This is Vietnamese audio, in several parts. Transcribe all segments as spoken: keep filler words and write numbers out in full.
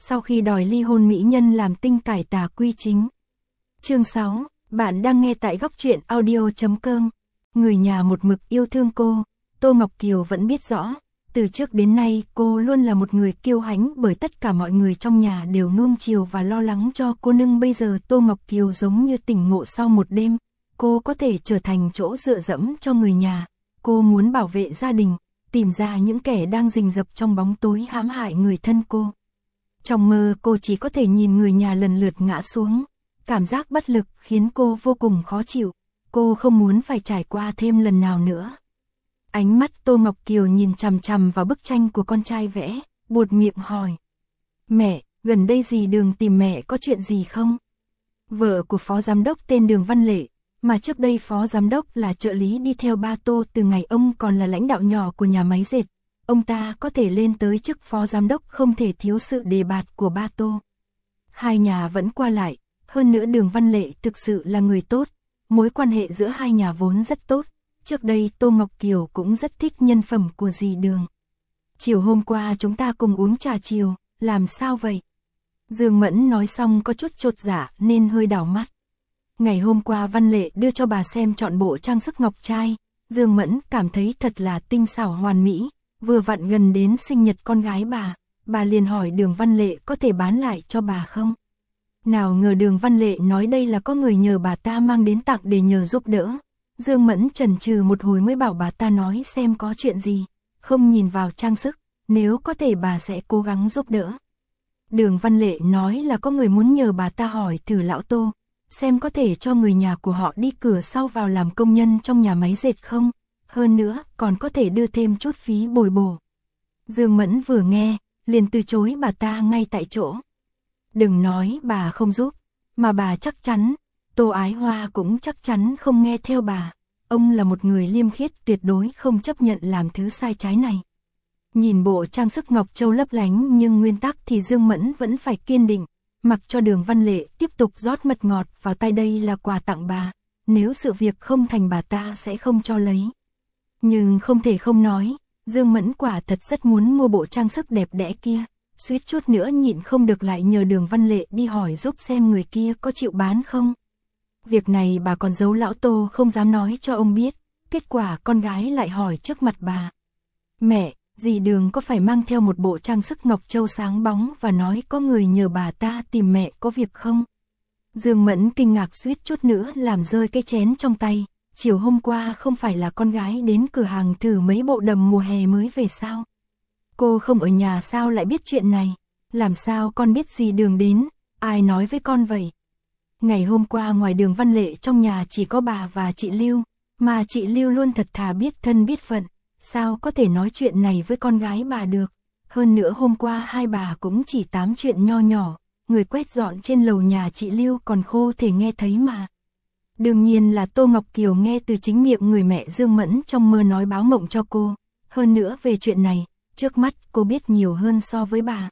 sau khi đòi ly hôn mỹ nhân làm tinh cải tà quy chính. Chương sáu, bạn đang nghe tại góc truyện audio chấm com. Người nhà một mực yêu thương cô, Tô Ngọc Kiều vẫn biết rõ, từ trước đến nay cô luôn là một người kiêu hãnh bởi tất cả mọi người trong nhà đều nuông chiều và lo lắng cho cô, nhưng bây giờ Tô Ngọc Kiều giống như tỉnh ngộ sau một đêm, cô có thể trở thành chỗ dựa dẫm cho người nhà, cô muốn bảo vệ gia đình, tìm ra những kẻ đang rình rập trong bóng tối hãm hại người thân cô. Trong mơ cô chỉ có thể nhìn người nhà lần lượt ngã xuống, cảm giác bất lực khiến cô vô cùng khó chịu, cô không muốn phải trải qua thêm lần nào nữa. Ánh mắt Tô Ngọc Kiều nhìn chằm chằm vào bức tranh của con trai vẽ, buột miệng hỏi. Mẹ, gần đây dì Đường tìm mẹ có chuyện gì không? Vợ của phó giám đốc tên Đường Văn Lệ, mà trước đây phó giám đốc là trợ lý đi theo ba Tô từ ngày ông còn là lãnh đạo nhỏ của nhà máy dệt. Ông ta có thể lên tới chức phó giám đốc không thể thiếu sự đề bạt của ba Tô. Hai nhà vẫn qua lại, hơn nữa Đường Văn Lệ thực sự là người tốt, mối quan hệ giữa hai nhà vốn rất tốt. Trước đây Tô Ngọc Kiều cũng rất thích nhân phẩm của dì Đường. Chiều hôm qua chúng ta cùng uống trà chiều, làm sao vậy? Dương Mẫn nói xong có chút chột dạ nên hơi đảo mắt. Ngày hôm qua Văn Lệ đưa cho bà xem trọn bộ trang sức ngọc trai, Dương Mẫn cảm thấy thật là tinh xảo hoàn mỹ, vừa vặn gần đến sinh nhật con gái bà, bà liền hỏi Đường Văn Lệ có thể bán lại cho bà không? Nào ngờ Đường Văn Lệ nói đây là có người nhờ bà ta mang đến tặng để nhờ giúp đỡ. Dương Mẫn chần chừ một hồi mới bảo bà ta nói xem có chuyện gì, không nhìn vào trang sức, nếu có thể bà sẽ cố gắng giúp đỡ. Đường Văn Lệ nói là có người muốn nhờ bà ta hỏi thử lão Tô, xem có thể cho người nhà của họ đi cửa sau vào làm công nhân trong nhà máy dệt không, hơn nữa còn có thể đưa thêm chút phí bồi bổ. Dương Mẫn vừa nghe, liền từ chối bà ta ngay tại chỗ. Đừng nói bà không giúp, mà bà chắc chắn, Tô Ái Hoa cũng chắc chắn không nghe theo bà. Ông là một người liêm khiết tuyệt đối không chấp nhận làm thứ sai trái này. Nhìn bộ trang sức ngọc châu lấp lánh nhưng nguyên tắc thì Dương Mẫn vẫn phải kiên định, mặc cho Đường Văn Lệ tiếp tục rót mật ngọt vào tay, đây là quà tặng bà, nếu sự việc không thành bà ta sẽ không cho lấy. Nhưng không thể không nói, Dương Mẫn quả thật rất muốn mua bộ trang sức đẹp đẽ kia, suýt chút nữa nhịn không được lại nhờ Đường Văn Lệ đi hỏi giúp xem người kia có chịu bán không. Việc này bà còn giấu lão Tô không dám nói cho ông biết, kết quả con gái lại hỏi trước mặt bà. Mẹ, dì Đường có phải mang theo một bộ trang sức ngọc châu sáng bóng và nói có người nhờ bà ta tìm mẹ có việc không? Dương Mẫn kinh ngạc suýt chút nữa làm rơi cái chén trong tay, chiều hôm qua không phải là con gái đến cửa hàng thử mấy bộ đầm mùa hè mới về sao? Cô không ở nhà sao lại biết chuyện này? Làm sao con biết dì Đường đến? Ai nói với con vậy? Ngày hôm qua ngoài Đường Văn Lệ trong nhà chỉ có bà và chị Lưu, mà chị Lưu luôn thật thà biết thân biết phận, sao có thể nói chuyện này với con gái bà được. Hơn nữa hôm qua hai bà cũng chỉ tám chuyện nho nhỏ, người quét dọn trên lầu nhà chị Lưu còn khô thể nghe thấy mà. Đương nhiên là Tô Ngọc Kiều nghe từ chính miệng người mẹ Dương Mẫn trong mơ nói báo mộng cho cô. Hơn nữa về chuyện này, trước mắt cô biết nhiều hơn so với bà.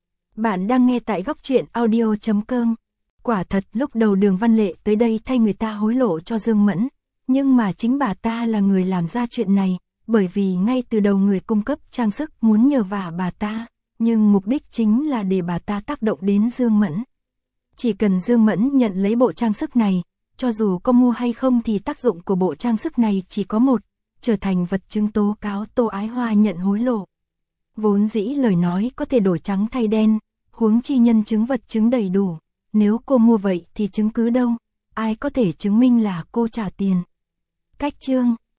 Bạn đang nghe tại góc truyện audio chấm com. Quả thật lúc đầu Đường Văn Lệ tới đây thay người ta hối lộ cho Dương Mẫn, nhưng mà chính bà ta là người làm ra chuyện này, bởi vì ngay từ đầu người cung cấp trang sức muốn nhờ vả bà ta, nhưng mục đích chính là để bà ta tác động đến Dương Mẫn. Chỉ cần Dương Mẫn nhận lấy bộ trang sức này, cho dù có mua hay không thì tác dụng của bộ trang sức này chỉ có một, trở thành vật chứng tố cáo Tô Ái Hoa nhận hối lộ. Vốn dĩ lời nói có thể đổi trắng thay đen, huống chi nhân chứng vật chứng đầy đủ. Nếu cô mua vậy thì chứng cứ đâu, ai có thể chứng minh là cô trả tiền. Cách chương